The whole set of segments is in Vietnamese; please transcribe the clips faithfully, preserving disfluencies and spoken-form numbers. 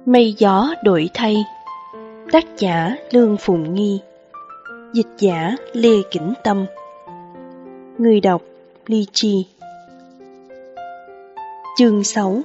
Mây gió đổi thay. Tác giả Lương Phụng Nghi. Dịch giả Lê Kỉnh Tâm. Người đọc Ly Chi. Chương sáu.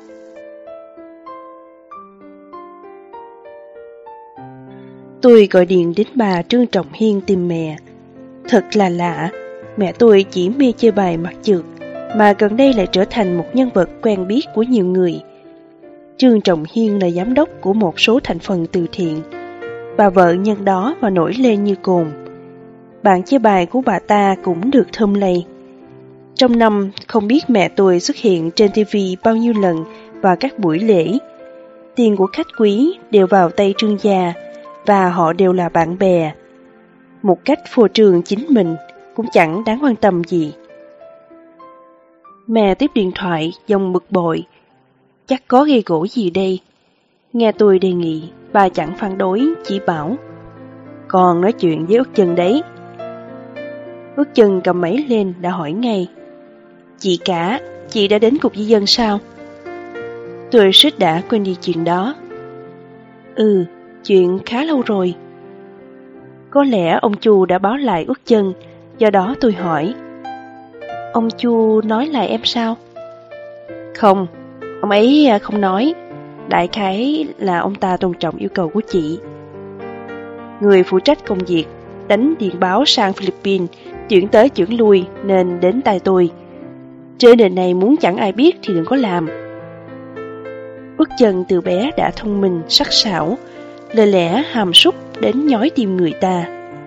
Tôi gọi điện đến bà Trương Trọng Hiên tìm mẹ. Thật là lạ, mẹ tôi chỉ mê chơi bài mặt trượt, mà gần đây lại trở thành một nhân vật quen biết của nhiều người. Trương Trọng Hiên là giám đốc của một số thành phần từ thiện. Bà vợ nhân đó mà nổi lên như cồn. Bạn chơi bài của bà ta cũng được thơm lây. Trong năm, không biết mẹ tôi xuất hiện trên ti vi bao nhiêu lần vào các buổi lễ. Tiền của khách quý đều vào tay Trương gia, và họ đều là bạn bè. Một cách phô trương chính mình, cũng chẳng đáng quan tâm gì. Mẹ tiếp điện thoại, giọng bực bội. Chắc có gây gổ gì đây. Nghe tôi đề nghị, bà chẳng phản đối, chỉ bảo con nói chuyện với Út Chân đấy. Út Chân cầm máy lên đã hỏi ngay. Chị cả, chị đã đến cục di dân sao? Tôi suýt đã quên đi chuyện đó. Ừ, chuyện khá lâu rồi. Có lẽ ông Chu đã báo lại Út Chân, do đó tôi hỏi. Ông Chu nói lại em sao? Không, ông ấy không nói. Đại khái là ông ta tôn trọng yêu cầu của chị. Người phụ trách công việc đánh điện báo sang Philippines, chuyển tới chuyển lui nên đến tay tôi. Trên đời này muốn chẳng ai biết thì đừng có làm. Út Chân từ bé đã thông minh, sắc sảo, lời lẽ hàm súc đến nhói tim người ta.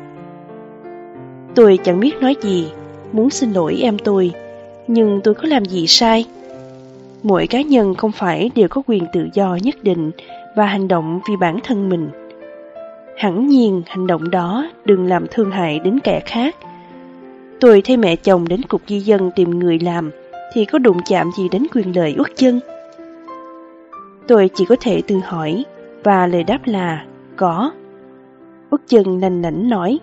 Tôi chẳng biết nói gì, muốn xin lỗi em tôi, nhưng tôi có làm gì sai? Mỗi cá nhân không phải đều có quyền tự do nhất định và hành động vì bản thân mình. Hẳn nhiên hành động đó đừng làm thương hại đến kẻ khác. Tôi thấy mẹ chồng đến cục di dân tìm người làm thì có đụng chạm gì đến quyền lợi Út Chân? Tôi chỉ có thể tự hỏi, và lời đáp là có. Út Chân nành nảnh nói.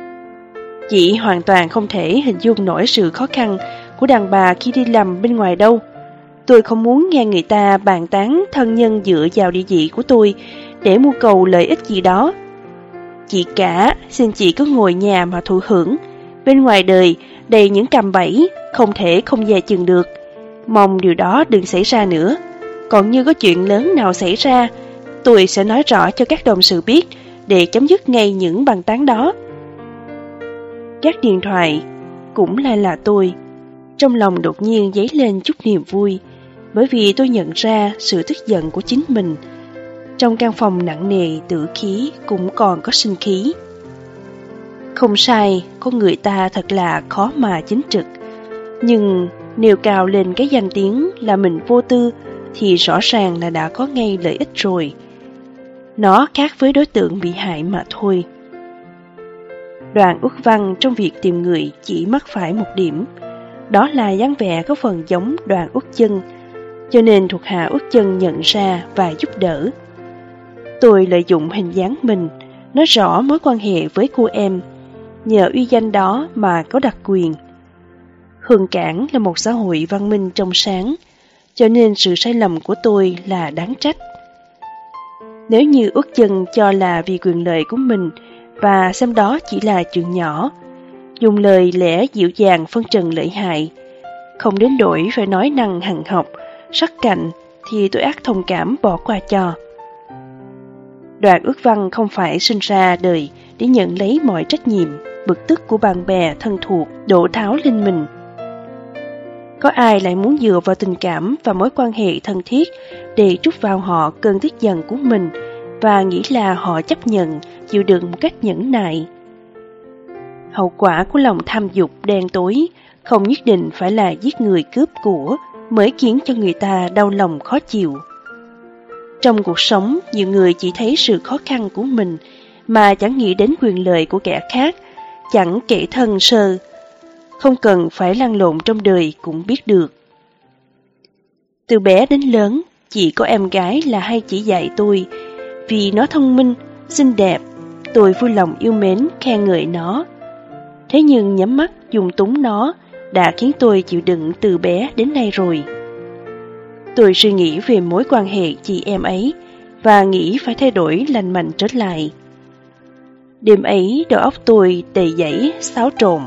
Chị hoàn toàn không thể hình dung nổi sự khó khăn của đàn bà khi đi làm bên ngoài đâu. Tôi không muốn nghe người ta bàn tán thân nhân dựa vào địa vị của tôi để mưu cầu lợi ích gì đó. Chị cả, xin chị cứ ngồi nhà mà thụ hưởng. Bên ngoài đời đầy những cạm bẫy, không thể không dè chừng được. Mong điều đó đừng xảy ra nữa. Còn như có chuyện lớn nào xảy ra, tôi sẽ nói rõ cho các đồng sự biết để chấm dứt ngay những bàn tán đó. Gác điện thoại, cũng lại là tôi. Trong lòng đột nhiên dấy lên chút niềm vui, bởi vì tôi nhận ra sự tức giận của chính mình. Trong căn phòng nặng nề tử khí cũng còn có sinh khí. Không sai, con người ta thật là khó mà chính trực. Nhưng nêu cao lên cái danh tiếng là mình vô tư thì rõ ràng là đã có ngay lợi ích rồi. Nó khác với đối tượng bị hại mà thôi. Đoàn Út Văn trong việc tìm người chỉ mắc phải một điểm, đó là dáng vẻ có phần giống Đoàn Út Chân, cho nên thuộc hạ Út Chân nhận ra và giúp đỡ. Tôi lợi dụng hình dáng mình, nói rõ mối quan hệ với cô em, nhờ uy danh đó mà có đặc quyền. Hương Cảng là một xã hội văn minh trong sáng, cho nên sự sai lầm của tôi là đáng trách. Nếu như Út Chân cho là vì quyền lợi của mình và xem đó chỉ là chuyện nhỏ, dùng lời lẽ dịu dàng phân trần lợi hại, không đến đổi phải nói năng hằn học, sắc cạnh, thì tôi ắt thông cảm bỏ qua cho. Đoàn Út Văn không phải sinh ra đời để nhận lấy mọi trách nhiệm, bực tức của bạn bè thân thuộc đổ tháo lên mình. Có ai lại muốn dựa vào tình cảm và mối quan hệ thân thiết để trút vào họ cơn tức giận của mình và nghĩ là họ chấp nhận, chịu đựng một cách nhẫn nại. Hậu quả của lòng tham dục đen tối không nhất định phải là giết người cướp của mới khiến cho người ta đau lòng khó chịu. Trong cuộc sống, nhiều người chỉ thấy sự khó khăn của mình mà chẳng nghĩ đến quyền lợi của kẻ khác, chẳng kể thân sơ. Không cần phải lăn lộn trong đời cũng biết được. Từ bé đến lớn, chỉ có em gái là hay chỉ dạy tôi, vì nó thông minh, xinh đẹp, tôi vui lòng yêu mến khen ngợi nó. Thế nhưng nhắm mắt dùng túng nó đã khiến tôi chịu đựng từ bé đến nay rồi. Tôi suy nghĩ về mối quan hệ chị em ấy và nghĩ phải thay đổi lành mạnh trở lại. Đêm ấy đầu óc tôi đầy dẫy xáo trộn.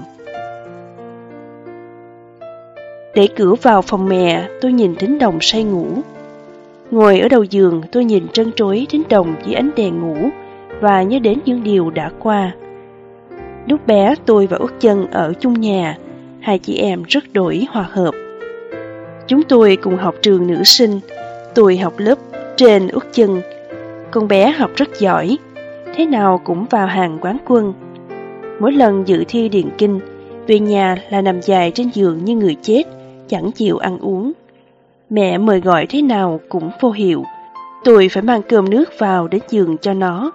Đẩy cửa vào phòng mẹ, tôi nhìn Thính Đồng say ngủ. Ngồi ở đầu giường, tôi nhìn trân trối Thính Đồng dưới ánh đèn ngủ và nhớ đến những điều đã qua. Lúc bé tôi và Út Chân ở chung nhà, hai chị em rất đổi hòa hợp. Chúng tôi cùng học trường nữ sinh, tôi học lớp trên Út Chân. Con bé học rất giỏi, thế nào cũng vào hàng quán quân. Mỗi lần dự thi điền kinh, về nhà là nằm dài trên giường như người chết, chẳng chịu ăn uống. Mẹ mời gọi thế nào cũng vô hiệu, tôi phải mang cơm nước vào đến giường cho nó.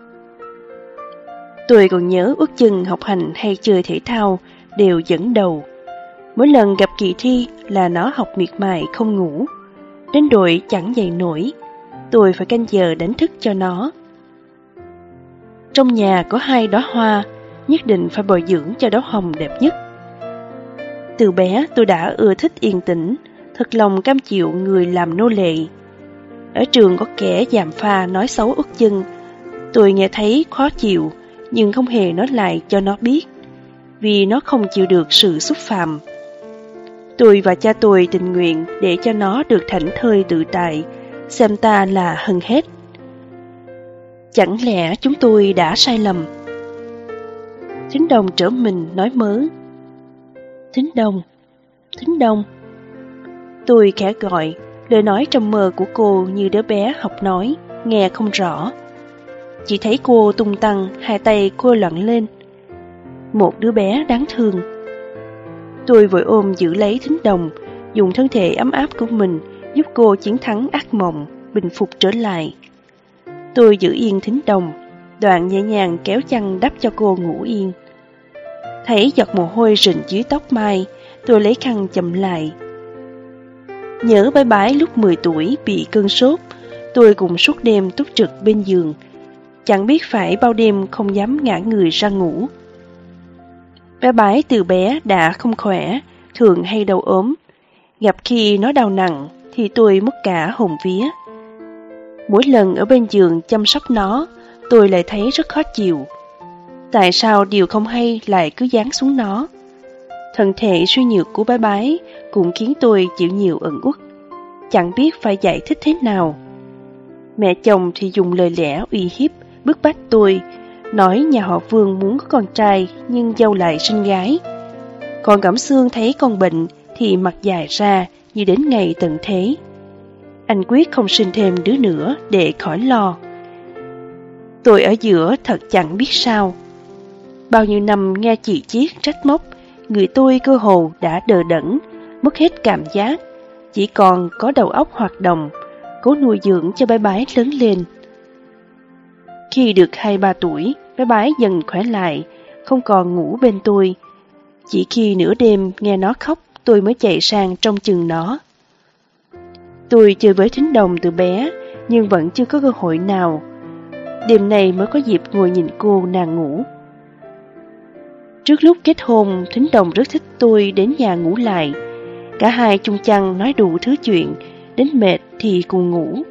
Tôi còn nhớ Út Chân học hành hay chơi thể thao đều dẫn đầu. Mỗi lần gặp kỳ thi là nó học miệt mài không ngủ, đến đội chẳng dậy nổi, tôi phải canh giờ đánh thức cho nó. Trong nhà có hai đóa hoa, nhất định phải bồi dưỡng cho đóa hồng đẹp nhất. Từ bé tôi đã ưa thích yên tĩnh, thật lòng cam chịu người làm nô lệ. Ở trường có kẻ giàm pha nói xấu Út Chân, tôi nghe thấy khó chịu nhưng không hề nói lại cho nó biết, vì nó không chịu được sự xúc phạm. Tôi và cha tôi tình nguyện để cho nó được thảnh thơi tự tại, xem ta là hơn hết. Chẳng lẽ chúng tôi đã sai lầm? Thính Đồng trở mình nói mớ. Thính Đồng, Thính Đồng. Tôi khẽ gọi, lời nói trong mơ của cô như đứa bé học nói, nghe không rõ. Chỉ thấy cô tung tăng, hai tay cô loạn lên. Một đứa bé đáng thương. Tôi vội ôm giữ lấy Thính Đồng, dùng thân thể ấm áp của mình giúp cô chiến thắng ác mộng, bình phục trở lại. Tôi giữ yên Thính Đồng, đoạn nhẹ nhàng kéo chăn đắp cho cô ngủ yên. Thấy giọt mồ hôi rịn dưới tóc mai, tôi lấy khăn chậm lại. Nhớ bái bái lúc mười tuổi bị cơn sốt, tôi cùng suốt đêm túc trực bên giường, chẳng biết phải bao đêm không dám ngã người ra ngủ. Bé bái từ bé đã không khỏe, thường hay đau ốm. Gặp khi nó đau nặng thì tôi mất cả hồn vía. Mỗi lần ở bên giường chăm sóc nó, tôi lại thấy rất khó chịu. Tại sao điều không hay lại cứ giáng xuống nó? Thân thể suy nhược của bé bái cũng khiến tôi chịu nhiều ẩn uất, chẳng biết phải giải thích thế nào. Mẹ chồng thì dùng lời lẽ uy hiếp, bức bách tôi, nói nhà họ Vương muốn có con trai nhưng dâu lại sinh gái. Còn Cẩm Sương thấy con bệnh thì mặt dài ra như đến ngày tận thế. Anh quyết không sinh thêm đứa nữa để khỏi lo. Tôi ở giữa thật chẳng biết sao. Bao nhiêu năm nghe chị Chiết trách móc, người tôi cơ hồ đã đờ đẫn, mất hết cảm giác, chỉ còn có đầu óc hoạt động, cố nuôi dưỡng cho bé bái lớn lên. Khi được hai ba tuổi, bé bái dần khỏe lại, không còn ngủ bên tôi. Chỉ khi nửa đêm nghe nó khóc, tôi mới chạy sang trông chừng nó. Tôi chơi với Thính Đồng từ bé, nhưng vẫn chưa có cơ hội nào. Đêm nay mới có dịp ngồi nhìn cô nàng ngủ. Trước lúc kết hôn, Thính Đồng rất thích tôi đến nhà ngủ lại. Cả hai chung chăn nói đủ thứ chuyện, đến mệt thì cùng ngủ.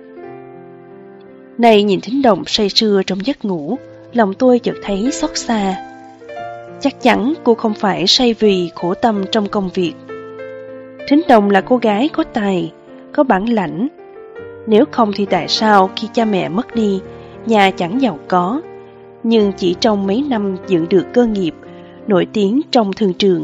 Nay nhìn Thính Đồng say sưa trong giấc ngủ, lòng tôi chợt thấy xót xa. Chắc chắn cô không phải say vì khổ tâm trong công việc. Thính Đồng là cô gái có tài, có bản lãnh. Nếu không thì tại sao khi cha mẹ mất đi, nhà chẳng giàu có, nhưng chỉ trong mấy năm dựng được cơ nghiệp, nổi tiếng trong thương trường.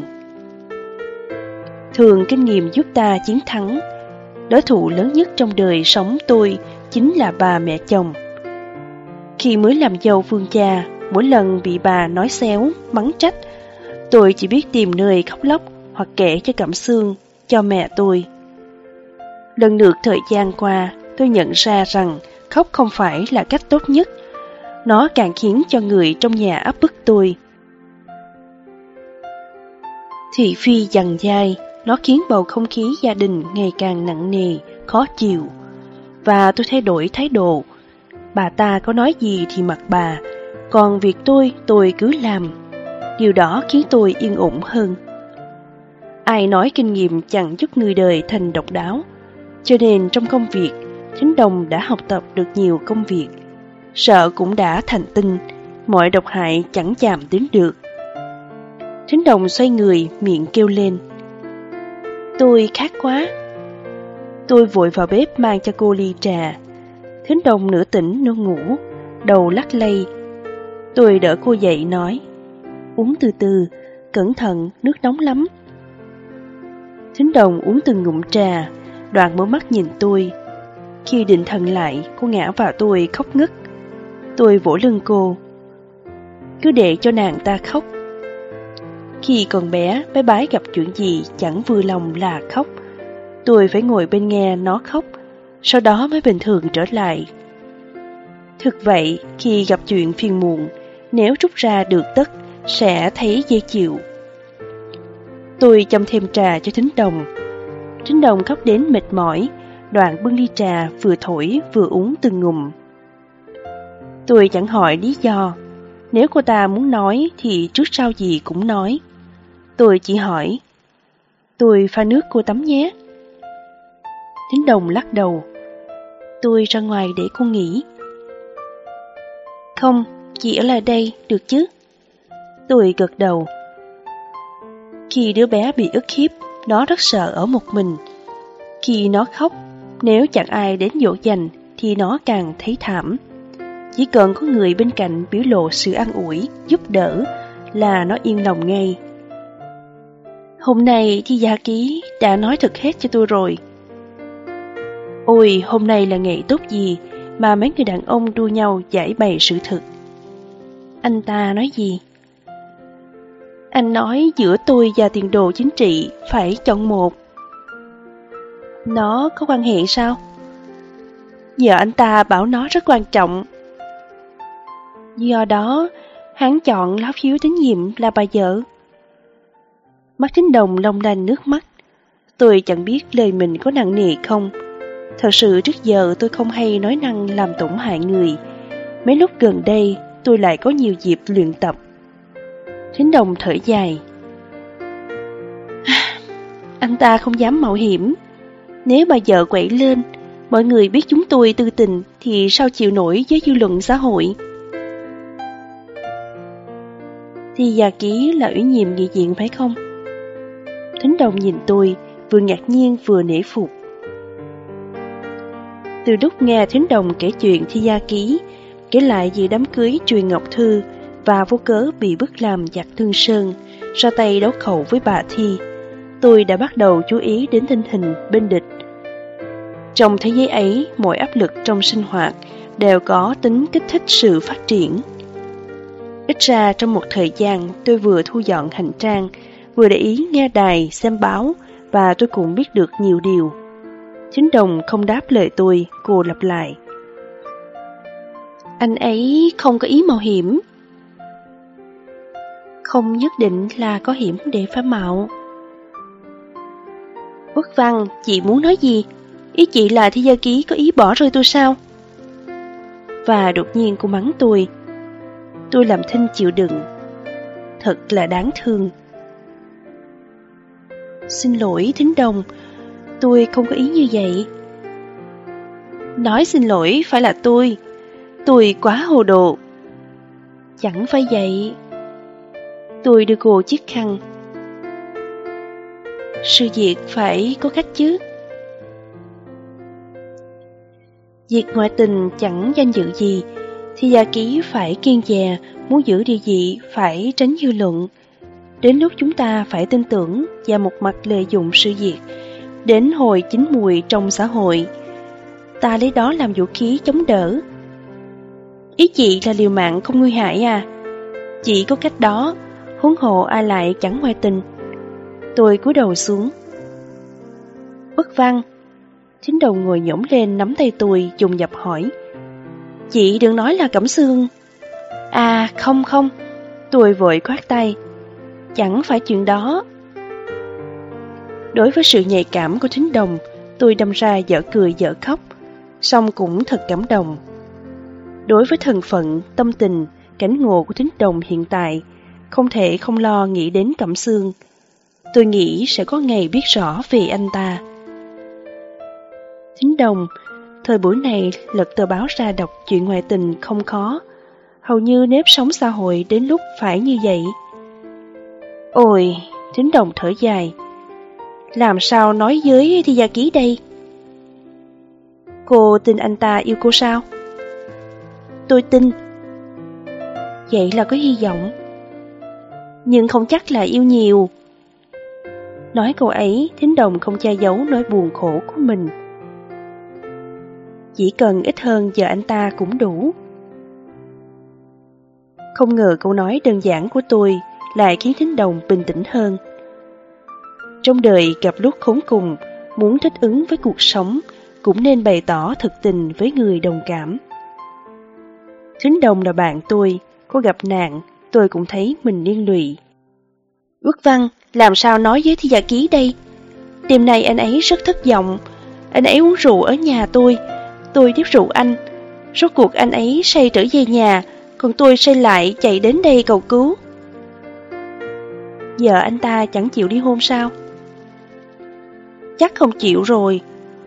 Thường kinh nghiệm giúp ta chiến thắng. Đối thủ lớn nhất trong đời sống tôi chính là bà mẹ chồng. Khi mới làm dâu Phương cha, mỗi lần bị bà nói xéo, mắng trách, tôi chỉ biết tìm nơi khóc lóc hoặc kể cho Cẩm Sương, cho mẹ tôi. Lần lượt thời gian qua, tôi nhận ra rằng khóc không phải là cách tốt nhất. Nó càng khiến cho người trong nhà áp bức tôi. Thị phi dằn dai, nó khiến bầu không khí gia đình ngày càng nặng nề, khó chịu. Và tôi thay đổi thái độ. Bà ta có nói gì thì mặc bà, còn việc tôi, tôi cứ làm. Điều đó khiến tôi yên ổn hơn. Ai nói kinh nghiệm chẳng giúp người đời thành độc đáo. Cho nên trong công việc, Thính Đồng đã học tập được nhiều công việc, sợ cũng đã thành tinh, mọi độc hại chẳng chạm đến được. Thính Đồng xoay người, miệng kêu lên: "Tôi khát quá." Tôi vội vào bếp mang cho cô ly trà. Thính Đồng nửa tỉnh nửa ngủ, đầu lắc lay. Tôi đỡ cô dậy nói: "Uống từ từ, cẩn thận, nước nóng lắm." Thính Đồng uống từng ngụm trà, đoạn mở mắt nhìn tôi. Khi định thần lại, cô ngã vào tôi khóc ngất. Tôi vỗ lưng cô: "Cứ để cho nàng ta khóc." Khi còn bé, bé bái gặp chuyện gì chẳng vừa lòng là khóc. Tôi phải ngồi bên nghe nó khóc, sau đó mới bình thường trở lại. Thực vậy, khi gặp chuyện phiền muộn, nếu rút ra được tất, sẽ thấy dễ chịu. Tôi châm thêm trà cho Thính Đồng. Thính Đồng khóc đến mệt mỏi, đoạn bưng ly trà vừa thổi vừa uống từng ngụm. Tôi chẳng hỏi lý do, nếu cô ta muốn nói thì trước sau gì cũng nói. Tôi chỉ hỏi: "Tôi pha nước cô tắm nhé." Thính Đồng lắc đầu: "Tôi ra ngoài để cô nghỉ." "Không, chị ở lại đây, được chứ?" Tôi gật đầu. Khi đứa bé bị ức hiếp, nó rất sợ ở một mình. Khi nó khóc, nếu chẳng ai đến dỗ dành thì nó càng thấy thảm. Chỉ cần có người bên cạnh biểu lộ sự an ủi, giúp đỡ là nó yên lòng ngay. Hôm nay thì Gia Ký đã nói thật hết cho tôi rồi. Ôi, hôm nay là ngày tốt gì mà mấy người đàn ông đua nhau giải bày sự thật. Anh ta nói gì? Anh nói giữa tôi và tiền đồ chính trị phải chọn một. Nó có quan hệ sao? Giờ anh ta bảo nó rất quan trọng. Do đó, hắn chọn lá phiếu tín nhiệm là bà vợ. Mắt Thính Đồng long lanh nước mắt. Tôi chẳng biết lời mình có nặng nề không. Thật sự trước giờ tôi không hay nói năng làm tổn hại người. Mấy lúc gần đây tôi lại có nhiều dịp luyện tập. Thính Đồng thở dài. Anh ta không dám mạo hiểm. Nếu bà vợ quậy lên, mọi người biết chúng tôi tư tình thì sao chịu nổi với dư luận xã hội. Thì Gia Ký là ủy nhiệm nghị viện phải không? Thính Đồng nhìn tôi, vừa ngạc nhiên vừa nể phục. Từ lúc nghe Thính Đồng kể chuyện Thi Gia Ký, kể lại về đám cưới Truyền Ngọc Thư và vô cớ bị bức làm giặc Thương Sơn, ra tay đấu khẩu với bà Thi, tôi đã bắt đầu chú ý đến tình hình bên địch. Trong thế giới ấy, mọi áp lực trong sinh hoạt đều có tính kích thích sự phát triển. Ít ra trong một thời gian tôi vừa thu dọn hành trang, vừa để ý nghe đài, xem báo và tôi cũng biết được nhiều điều. Thính Đồng không đáp lời tôi, cô lặp lại. Anh ấy không có ý mạo hiểm. Không nhất định là có hiểm để phải mạo. Quốc Văn, chị muốn nói gì? Ý chị là Thi Gia Ký có ý bỏ rơi tôi sao? Và đột nhiên cô mắng tôi. Tôi làm thinh chịu đựng. Thật là đáng thương. Xin lỗi Thính Đồng, tôi không có ý như vậy. Nói xin lỗi phải là tôi. Tôi quá hồ đồ. Chẳng phải vậy. Tôi đưa cô chiếc khăn. Sự việc phải có cách chứ. Việc ngoại tình chẳng danh dự gì, thì Gia Ký phải kiên dè, muốn giữ địa vị phải tránh dư luận. Đến lúc chúng ta phải tin tưởng và một mặt lợi dụng sự việc, đến hồi chín mùi trong xã hội, ta lấy đó làm vũ khí chống đỡ. Ý chị là liều mạng không nguy hại à? Chỉ có cách đó, huống hộ ai lại chẳng ngoại tình. Tôi cúi đầu xuống. Bất Văn. Thính Đồng ngồi nhổm lên nắm tay tôi, dùng dập hỏi. Chị đừng nói là Cẩm Sương. À không không. Tôi vội khoát tay. Chẳng phải chuyện đó. Đối với sự nhạy cảm của Thính Đồng, tôi đâm ra dở cười dở khóc, song cũng thật cảm động. Đối với thân phận, tâm tình, cảnh ngộ của Thính Đồng hiện tại, không thể không lo nghĩ đến Cẩm Sương. Tôi nghĩ sẽ có ngày biết rõ về anh ta. Thính Đồng, Thời buổi này, lật tờ báo ra đọc chuyện ngoại tình không khó. Hầu như nếp sống xã hội đến lúc phải như vậy. Ôi, Thính Đồng thở dài. Làm sao nói với Thi Gia Ký đây? Cô tin anh ta yêu cô sao? Tôi tin. Vậy là có hy vọng. Nhưng không chắc là yêu nhiều. Nói câu ấy, Thính Đồng không che giấu nỗi buồn khổ của mình. Chỉ cần ít hơn giờ anh ta cũng đủ. Không ngờ câu nói đơn giản của tôi lại khiến Thính Đồng bình tĩnh hơn. Trong đời gặp lúc khốn cùng, muốn thích ứng với cuộc sống, cũng nên bày tỏ thực tình với người đồng cảm. Thính Đồng là bạn tôi, có gặp nạn, tôi cũng thấy mình liên lụy. Ước Văn, làm sao nói với Thi Gia Ký đây? Đêm nay anh ấy rất thất vọng. Anh ấy uống rượu ở nhà tôi, tôi tiếp rượu anh. Rốt cuộc anh ấy say trở về nhà, còn tôi say lại chạy đến đây cầu cứu. Giờ anh ta chẳng chịu ly hôn sao? Chắc không chịu rồi.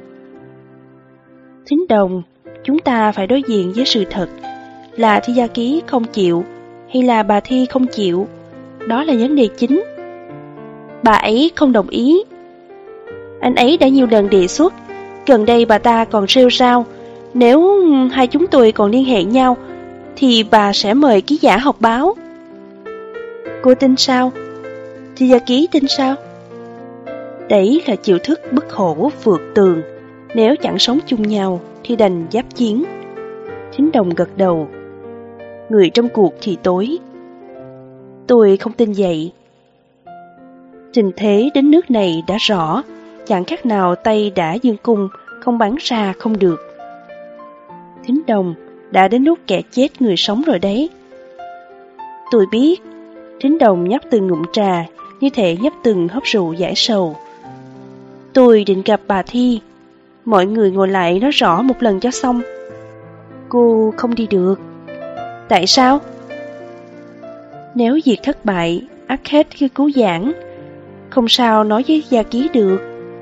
Thính Đồng, chúng ta phải đối diện với sự thật. Là Thi Gia Ký không chịu, hay là bà Thi không chịu? Đó là vấn đề chính. Bà ấy không đồng ý. Anh ấy đã nhiều lần đề xuất. Gần đây bà ta còn rêu rao, nếu hai chúng tôi còn liên hệ nhau thì bà sẽ mời ký giả họp báo. Cô tin sao? Thi Gia Ký tin sao? Đấy là chiêu thức bức khổ vượt tường. Nếu chẳng sống chung nhau thì đành giáp chiến. Thính Đồng gật đầu. Người trong cuộc thì tối. Tôi không tin vậy. Tình thế đến nước này đã rõ, chẳng khác nào tay đã dương cung, không bắn ra không được. Thính Đồng, đã đến lúc kẻ chết người sống rồi đấy. Tôi biết. Thính Đồng nhấp từng ngụm trà, như thể nhấp từng hớp rượu giải sầu. Tôi định gặp bà Thi. Mọi người ngồi lại nói rõ một lần cho xong. Cô không đi được. Tại sao? Nếu việc thất bại, ắt hết khi cứu vãn. Không sao nói với Gia Ký được.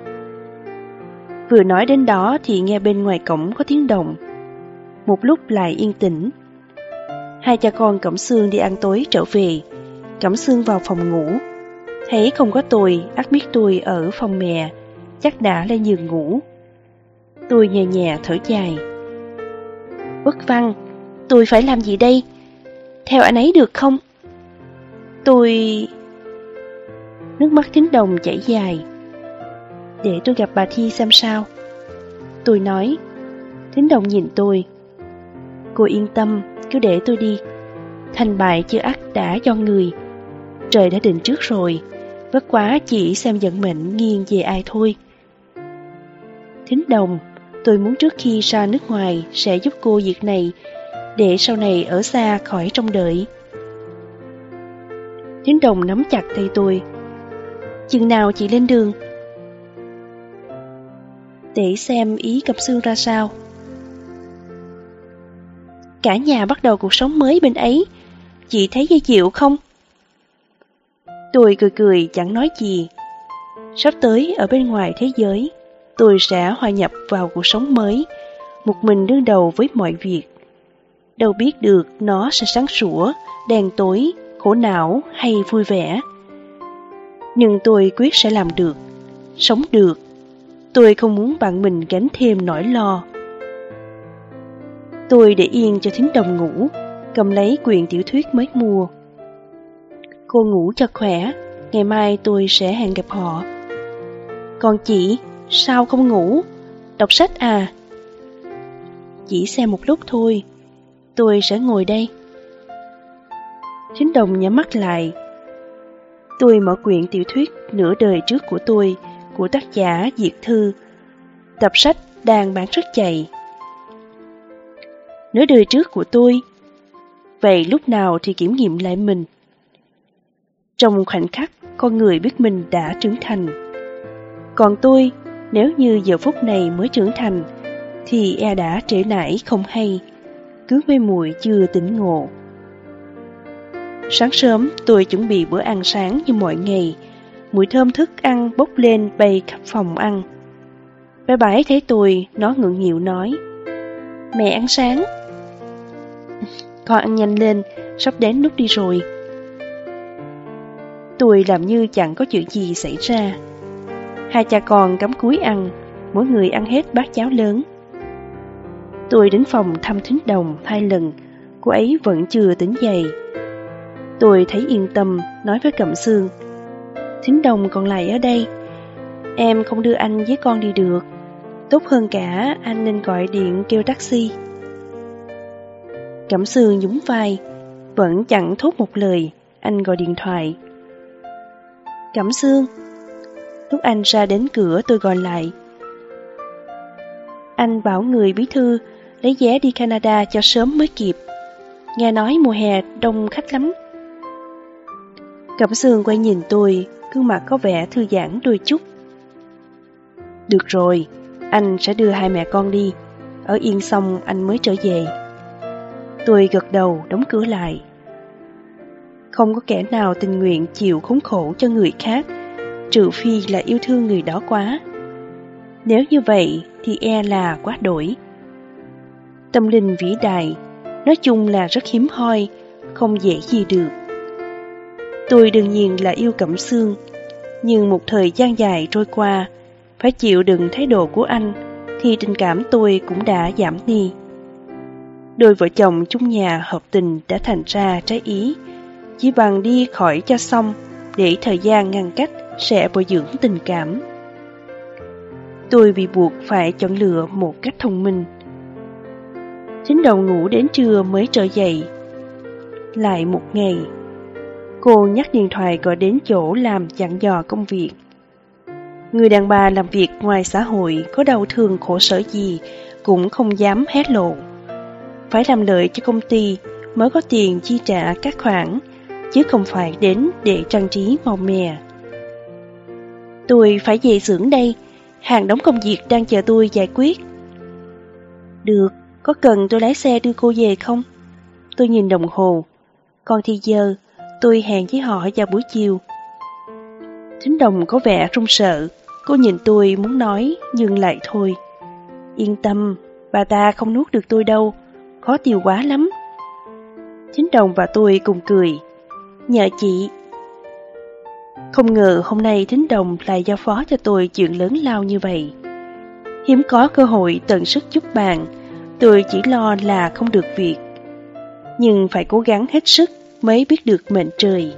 Vừa nói đến đó thì nghe bên ngoài cổng có tiếng động. Một lúc lại yên tĩnh. Hai cha con Cẩm Sương đi ăn tối trở về. Cẩm Sương vào phòng ngủ. Thấy không có tôi, ắt biết tôi ở phòng mẹ, chắc đã lên giường ngủ. Tôi nhẹ nhẹ thở dài. Uất Văn, tôi phải làm gì đây? Theo anh ấy được không? Tôi... Nước mắt Thính Đồng chảy dài. Để tôi gặp bà Thi xem sao. Tôi nói. Thính Đồng nhìn tôi. Cô yên tâm, cứ để tôi đi. Thành bại chưa ắt đã do người. Trời đã định trước rồi, vất quá chỉ xem vận mệnh nghiêng về ai thôi. Thính Đồng, tôi muốn trước khi ra nước ngoài sẽ giúp cô việc này, để sau này ở xa khỏi trông đợi. Thính Đồng nắm chặt tay tôi. Chừng nào chị lên đường? Để xem ý Cẩm Sương ra sao. Cả nhà bắt đầu cuộc sống mới bên ấy. Chị thấy dễ chịu không? Tôi cười cười chẳng nói gì. Sắp tới ở bên ngoài thế giới, tôi sẽ hòa nhập vào cuộc sống mới, một mình đương đầu với mọi việc. Đâu biết được nó sẽ sáng sủa, đen tối, khổ não hay vui vẻ. Nhưng tôi quyết sẽ làm được, sống được. Tôi không muốn bạn mình gánh thêm nỗi lo. Tôi để yên cho Thính Đồng ngủ, cầm lấy quyển tiểu thuyết mới mua. Cô ngủ cho khỏe, ngày mai tôi sẽ hẹn gặp họ. Còn chị, sao không ngủ? Đọc sách à? Chỉ xem một lúc thôi, tôi sẽ ngồi đây. Thính Đồng nhắm mắt lại. Tôi mở quyển tiểu thuyết Nửa đời trước của tôi, của tác giả Diệt Thư. Tập sách đang bán rất chạy. Nửa đời trước của tôi. Vậy lúc nào thì kiểm nghiệm lại mình. Trong khoảnh khắc, con người biết mình đã trưởng thành. Còn tôi, nếu như giờ phút này mới trưởng thành, thì e đã trễ nải không hay, cứ mê muội chưa tỉnh ngộ. Sáng sớm, tôi chuẩn bị bữa ăn sáng như mọi ngày. Mùi thơm thức ăn bốc lên bay khắp phòng ăn. Bé Bái thấy tôi, nó ngượng nghịu nói. Mẹ ăn sáng. Con ăn nhanh lên, sắp đến lúc đi rồi. Tôi làm như chẳng có chuyện gì xảy ra. Hai cha con cắm cúi ăn, mỗi người ăn hết bát cháo lớn. Tôi đến phòng thăm Thính Đồng hai lần, cô ấy vẫn chưa tỉnh dậy. Tôi thấy yên tâm, nói với Cẩm Sương: Thính Đồng còn lại ở đây, em không đưa anh với con đi được. Tốt hơn cả anh nên gọi điện kêu taxi. Cẩm Sương nhún vai, vẫn chẳng thốt một lời. Anh gọi điện thoại. Cẩm Sương. Lúc anh ra đến cửa tôi gọi lại. Anh bảo người bí thư lấy vé đi Canada cho sớm mới kịp. Nghe nói mùa hè đông khách lắm. Cẩm Sương quay nhìn tôi, gương mặt có vẻ thư giãn đôi chút. Được rồi, anh sẽ đưa hai mẹ con đi. Ở yên xong anh mới trở về. Tôi gật đầu đóng cửa lại. Không có kẻ nào tình nguyện chịu khốn khổ cho người khác, trừ phi là yêu thương người đó quá. Nếu như vậy thì e là quá đổi. Tâm linh vĩ đại, nói chung là rất hiếm hoi, không dễ gì được. Tôi đương nhiên là yêu Cẩm Sương, nhưng một thời gian dài trôi qua, phải chịu đựng thái độ của anh, thì tình cảm tôi cũng đã giảm đi. Đôi vợ chồng chung nhà hợp tình đã thành ra trái ý, chỉ bằng đi khỏi cho xong, để thời gian ngăn cách sẽ bồi dưỡng tình cảm. Tôi bị buộc phải chọn lựa một cách thông minh. Thính Đồng ngủ đến trưa mới trở dậy. Lại một ngày, cô nhắc điện thoại gọi đến chỗ làm dặn dò công việc. Người đàn bà làm việc ngoài xã hội có đau thương khổ sở gì cũng không dám hé lộ. Phải làm lợi cho công ty mới có tiền chi trả các khoản, chứ không phải đến để trang trí màu mè. Tôi phải về xưởng đây, hàng đống công việc đang chờ tôi giải quyết. Được, có cần tôi lái xe đưa cô về không? Tôi nhìn đồng hồ. Còn thì giờ, tôi hẹn với họ vào buổi chiều. Thính Đồng có vẻ run sợ, cô nhìn tôi muốn nói nhưng lại thôi. Yên tâm, bà ta không nuốt được tôi đâu, khó tiêu quá lắm. Thính Đồng và tôi cùng cười. Nhờ chị. Không ngờ hôm nay Thính Đồng lại giao phó cho tôi chuyện lớn lao như vậy. Hiếm có cơ hội tận sức giúp bạn, tôi chỉ lo là không được việc. Nhưng phải cố gắng hết sức mới biết được mệnh trời.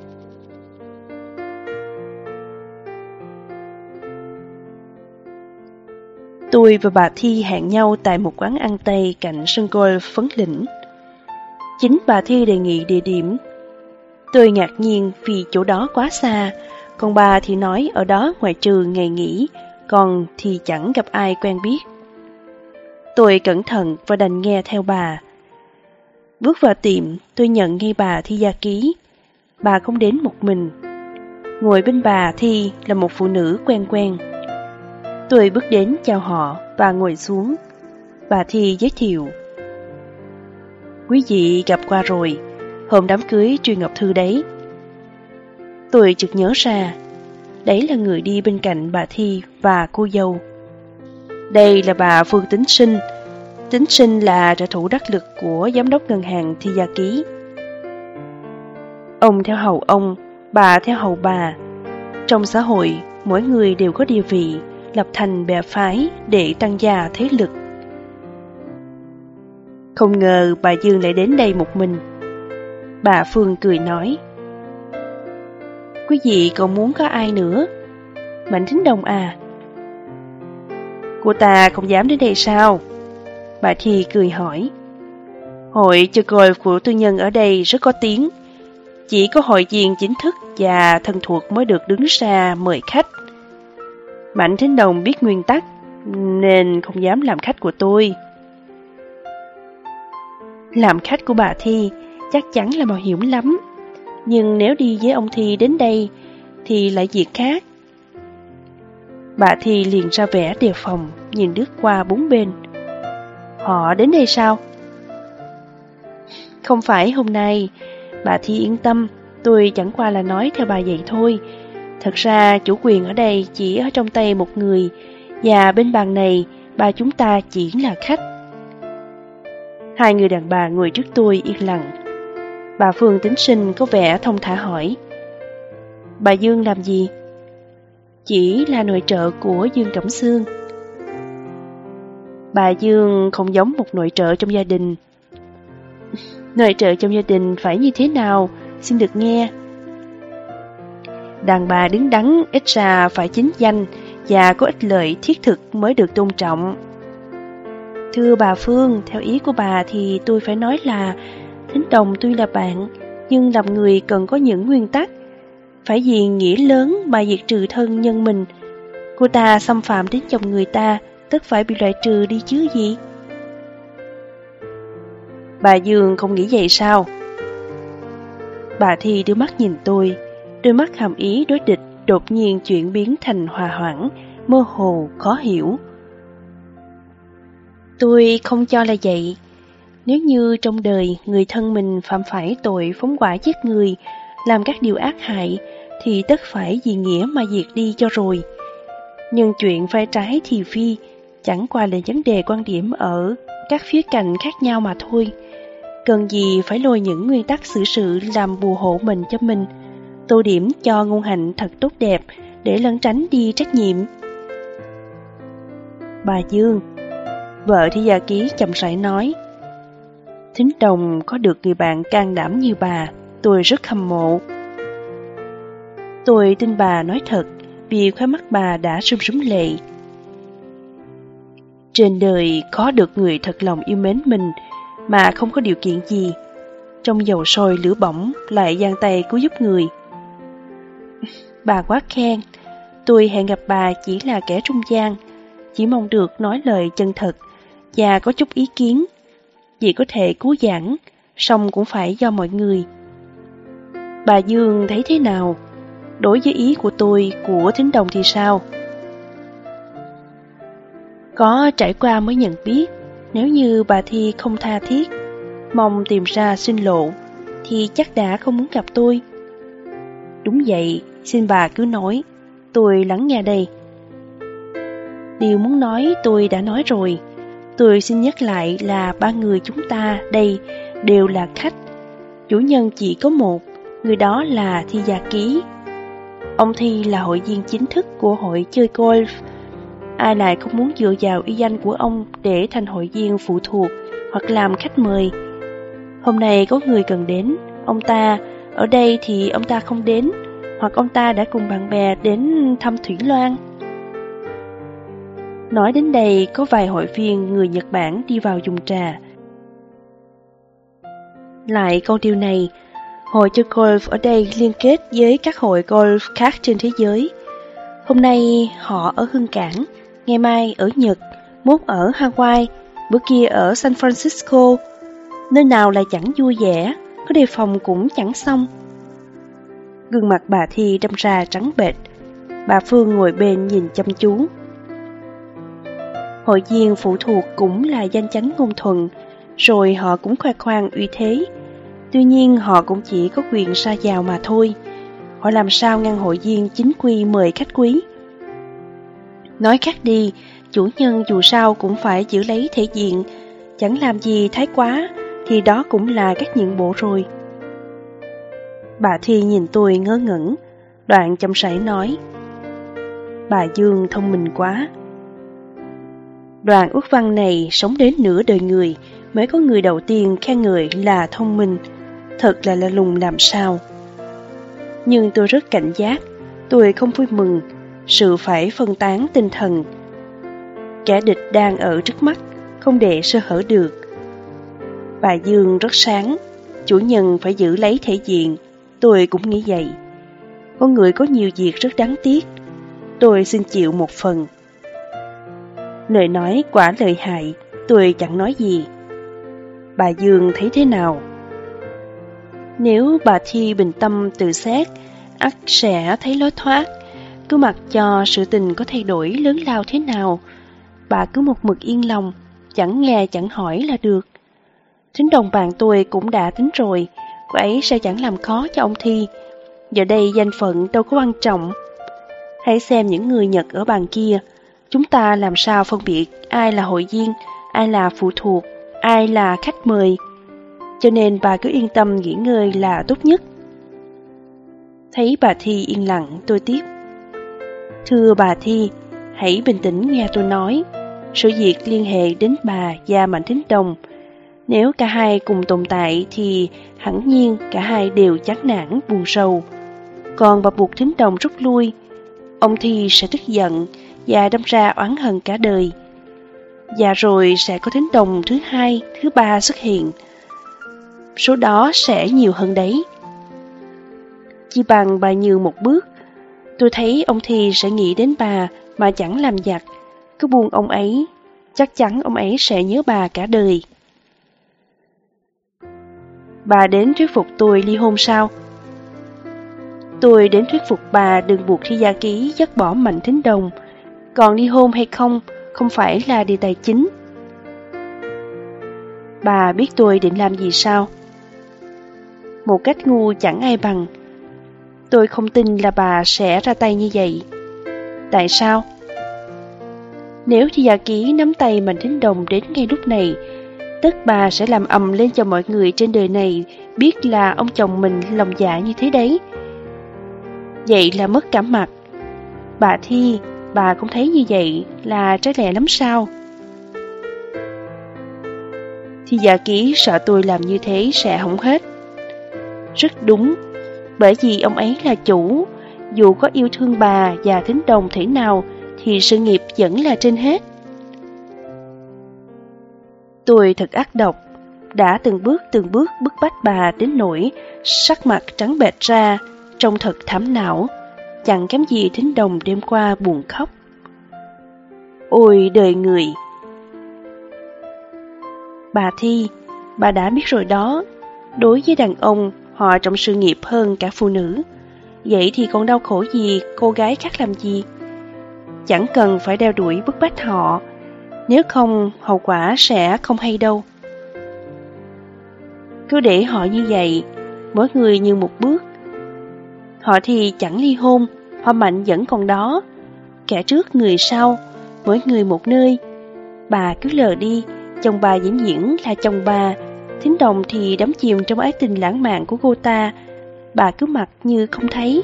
Tôi và bà Thi hẹn nhau tại một quán ăn Tây cạnh sân golf Phấn Lĩnh. Chính bà Thi đề nghị địa điểm. Tôi ngạc nhiên vì chỗ đó quá xa, còn bà thì nói ở đó ngoại trừ ngày nghỉ, còn thì chẳng gặp ai quen biết. Tôi cẩn thận và đành nghe theo bà. Bước vào tiệm, tôi nhận ngay bà Thi gia ký. Bà không đến một mình. Ngồi bên bà Thi là một phụ nữ quen quen. Tôi bước đến chào họ và ngồi xuống. Bà Thi giới thiệu. Quý vị gặp qua rồi, hôm đám cưới Truyền Ngọc Thư đấy. Tôi chợt nhớ ra, đấy là người đi bên cạnh bà Thi và cô dâu. Đây là bà Phương Tính Sinh. Tính Sinh là trợ thủ đắc lực của giám đốc ngân hàng Thi gia ký. Ông theo hầu ông, bà theo hầu bà. Trong xã hội, mỗi người đều có địa vị, lập thành bè phái để tăng gia thế lực. Không ngờ bà Dương lại đến đây một mình. Bà Phương cười nói. Quý vị còn muốn có ai nữa? Mạnh Thính Đồng à? Cô ta không dám đến đây sao? Bà Thi cười hỏi. Hội chơi golf của tư nhân ở đây rất có tiếng. Chỉ có hội viên chính thức và thân thuộc mới được đứng ra mời khách. Mạnh Thính Đồng biết nguyên tắc nên không dám làm khách của tôi. Làm khách của bà Thi chắc chắn là mạo hiểm lắm. Nhưng nếu đi với ông Thi đến đây thì lại việc khác. Bà Thi liền ra vẻ đề phòng, nhìn lướt qua bốn bên. Họ đến đây sao? Không phải hôm nay. Bà Thi yên tâm, tôi chẳng qua là nói theo bà vậy thôi. Thật ra chủ quyền ở đây chỉ ở trong tay một người, và bên bàn này ba chúng ta chỉ là khách. Hai người đàn bà ngồi trước tôi yên lặng. Bà Phương Tính Sinh có vẻ thông thả hỏi: Bà Dương làm gì? Chỉ là nội trợ của Dương Cẩm Sương. Bà Dương không giống một nội trợ trong gia đình. Nội trợ trong gia đình phải như thế nào? Xin được nghe. Đàn bà đứng đắn ít ra phải chính danh và có ích lợi thiết thực mới được tôn trọng. Thưa bà Phương, theo ý của bà thì tôi phải nói là Thính Đồng tuy là bạn, nhưng làm người cần có những nguyên tắc. Phải vì nghĩa lớn mà diệt trừ thân nhân mình. Cô ta xâm phạm đến chồng người ta, tất phải bị loại trừ đi chứ gì. Bà Dương không nghĩ vậy sao? Bà Thi đưa mắt nhìn tôi, đôi mắt hàm ý đối địch đột nhiên chuyển biến thành hòa hoãn, mơ hồ, khó hiểu. Tôi không cho là vậy. Nếu như trong đời người thân mình phạm phải tội phóng hỏa giết người, làm các điều ác hại, thì tất phải vì nghĩa mà diệt đi cho rồi. Nhưng chuyện phải trái thì phi, chẳng qua là vấn đề quan điểm ở các khía cạnh khác nhau mà thôi. Cần gì phải lôi những nguyên tắc xử sự làm bù hộ mình cho mình, tô điểm cho ngôn hạnh thật tốt đẹp để lẩn tránh đi trách nhiệm. Bà Dương, vợ Thi Gia Ký chậm rãi nói, Thính Đồng có được người bạn can đảm như bà, tôi rất hâm mộ. Tôi tin bà nói thật, vì khóe mắt bà đã rưng rưng lệ. Trên đời có được người thật lòng yêu mến mình mà không có điều kiện gì, trong dầu sôi lửa bỏng lại giang tay cứu giúp người. Bà quá khen, tôi hẹn gặp bà chỉ là kẻ trung gian, chỉ mong được nói lời chân thật và có chút ý kiến. Vì có thể cứu giảng, song cũng phải do mọi người. Bà Dương thấy thế nào? Đối với ý của tôi, của Thính Đồng thì sao? Có trải qua mới nhận biết, nếu như bà Thi không tha thiết, mong tìm ra sinh lộ, thì chắc đã không muốn gặp tôi. Đúng vậy, xin bà cứ nói, tôi lắng nghe đây. Điều muốn nói tôi đã nói rồi. Tôi xin nhắc lại là ba người chúng ta đây đều là khách. Chủ nhân chỉ có một, người đó là Thi Gia Ký. Ông Thi là hội viên chính thức của hội chơi golf. Ai lại không muốn dựa vào uy danh của ông để thành hội viên phụ thuộc hoặc làm khách mời. Hôm nay có người cần đến, ông ta ở đây thì ông ta không đến, hoặc ông ta đã cùng bạn bè đến thăm Thủy Loan. Nói đến đây, có vài hội viên người Nhật Bản đi vào dùng trà. Lại câu điều này, hội chơi golf ở đây liên kết với các hội golf khác trên thế giới. Hôm nay họ ở Hương Cảng, ngày mai ở Nhật, mốt ở Hawaii, bữa kia ở San Francisco. Nơi nào lại chẳng vui vẻ, có đề phòng cũng chẳng xong. Gương mặt bà Thi đâm ra trắng bệch, bà Phương ngồi bên nhìn chăm chú. Hội viên phụ thuộc cũng là danh chánh ngôn thuận, rồi họ cũng khoe khoang uy thế. Tuy nhiên họ cũng chỉ có quyền ra vào mà thôi. Họ làm sao ngăn hội viên chính quy mời khách quý? Nói khác đi, chủ nhân dù sao cũng phải giữ lấy thể diện, chẳng làm gì thái quá, thì đó cũng là các nhượng bộ rồi. Bà Thi nhìn tôi ngớ ngẩn, đoạn chậm rãi nói, bà Dương thông minh quá. Đoàn Ước Văn này sống đến nửa đời người mới có người đầu tiên khen người là thông minh, thật là lạ lùng làm sao. Nhưng tôi rất cảnh giác, tôi không vui mừng, sự phải phân tán tinh thần. Kẻ địch đang ở trước mắt, không để sơ hở được. Bà Dương rất sáng, chủ nhân phải giữ lấy thể diện, tôi cũng nghĩ vậy. Con người có nhiều việc rất đáng tiếc, tôi xin chịu một phần. Lời nói quả lợi hại, tôi chẳng nói gì. Bà Dương thấy thế nào? Nếu bà Thi bình tâm tự xét, ắt sẽ thấy lối thoát. Cứ mặc cho sự tình có thay đổi lớn lao thế nào, bà cứ một mực yên lòng, chẳng nghe chẳng hỏi là được. Thính Đồng bạn tôi cũng đã tính rồi, cô ấy sao chẳng làm khó cho ông Thi. Giờ đây danh phận đâu có quan trọng. Hãy xem những người Nhật ở bàn kia, chúng ta làm sao phân biệt ai là hội viên, ai là phụ thuộc, ai là khách mời, cho nên bà cứ yên tâm nghỉ ngơi là tốt nhất. Thấy bà Thi yên lặng, tôi tiếp. Thưa bà Thi, hãy bình tĩnh nghe tôi nói. Sự việc liên hệ đến bà và Mạnh Thính Đồng. Nếu cả hai cùng tồn tại thì hẳn nhiên cả hai đều chán nản buồn sầu. Còn bà buộc Thính Đồng rút lui, ông Thi sẽ tức giận và đâm ra oán hận cả đời. Và rồi sẽ có Thính Đồng thứ hai, thứ ba xuất hiện. Số đó sẽ nhiều hơn đấy. Chỉ bằng bà nhường một bước, tôi thấy ông Thi sẽ nghĩ đến bà mà chẳng làm giặc. Cứ buông ông ấy, chắc chắn ông ấy sẽ nhớ bà cả đời. Bà đến thuyết phục tôi ly hôn sao? Tôi đến thuyết phục bà đừng buộc Thi Gia Ký dứt bỏ Mạnh Thính Đồng. Còn ly hôn hay không, không phải là đề tài chính. Bà biết tôi định làm gì sao? Một cách ngu chẳng ai bằng. Tôi không tin là bà sẽ ra tay như vậy. Tại sao? Nếu Thi Gia Ký nắm tay Mạnh Thính Đồng đến ngay lúc này, tất bà sẽ làm ầm lên cho mọi người trên đời này biết là ông chồng mình lòng dạ như thế đấy. Vậy là mất cả mặt. Bà Thi, bà cũng thấy như vậy là trái lẽ lắm sao? Thi Gia Ký sợ tôi làm như thế sẽ hỏng hết. Rất đúng, bởi vì ông ấy là chủ, dù có yêu thương bà và Thính Đồng thế nào thì sự nghiệp vẫn là trên hết. Tôi thật ác độc, đã từng bước từng bước bức bách bà đến nỗi sắc mặt trắng bệch ra, trông thật thảm não, chẳng kém gì Thính Đồng đêm qua buồn khóc. Ôi đời người! Bà Thi, bà đã biết rồi đó, đối với đàn ông, họ trọng sự nghiệp hơn cả phụ nữ. Vậy thì còn đau khổ gì cô gái khác làm gì? Chẳng cần phải đeo đuổi bức bách họ, nếu không hậu quả sẽ không hay đâu. Cứ để họ như vậy, mỗi người như một bước. Họ thì chẳng ly hôn, họ Mạnh vẫn còn đó. Kẻ trước người sau, mỗi người một nơi. Bà cứ lờ đi, chồng bà vĩnh viễn là chồng bà. Thính Đồng thì đắm chìm trong ái tình lãng mạn của cô ta. Bà cứ mặc như không thấy.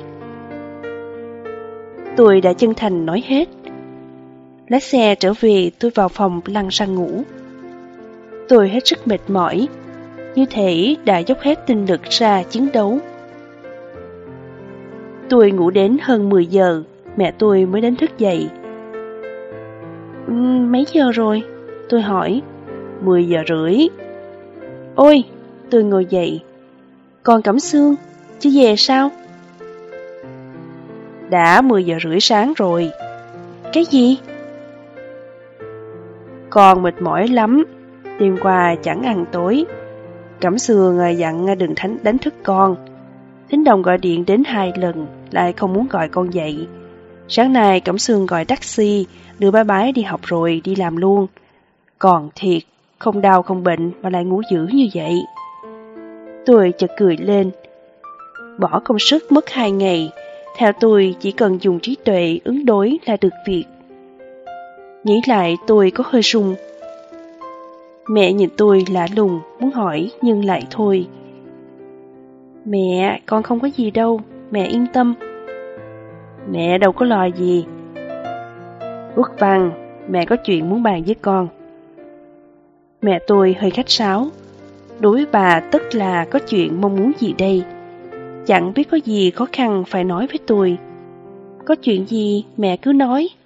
Tôi đã chân thành nói hết. Lái xe trở về, tôi vào phòng lăn sang ngủ. Tôi hết sức mệt mỏi, như thể đã dốc hết tinh lực ra chiến đấu. Tôi ngủ đến hơn mười giờ, mẹ tôi mới đánh thức dậy. uhm, Mấy giờ rồi? Tôi hỏi. Mười giờ rưỡi. Ôi, tôi ngồi dậy. Còn Cẩm Sương, chứ về sao? Đã mười giờ rưỡi sáng rồi. Cái gì? Con mệt mỏi lắm, đêm qua chẳng ăn tối. Cẩm Sương dặn đừng đánh thức con. Thính Đồng gọi điện đến hai lần, lại không muốn gọi con dậy. Sáng nay Cẩm Sương gọi taxi, đưa bái bái đi học rồi đi làm luôn. Còn thiệt, không đau không bệnh mà lại ngủ dữ như vậy. Tôi chợt cười lên. Bỏ công sức mất hai ngày, theo tôi chỉ cần dùng trí tuệ ứng đối là được việc. Nghĩ lại tôi có hơi run. Mẹ nhìn tôi lạ lùng, muốn hỏi nhưng lại thôi. Mẹ, con không có gì đâu, mẹ yên tâm. Mẹ đâu có lo gì. Quốc Văn, mẹ có chuyện muốn bàn với con. Mẹ tôi hơi khách sáo. Đối với bà tất là có chuyện mong muốn gì đây. Chẳng biết có gì khó khăn phải nói với tôi. Có chuyện gì mẹ cứ nói.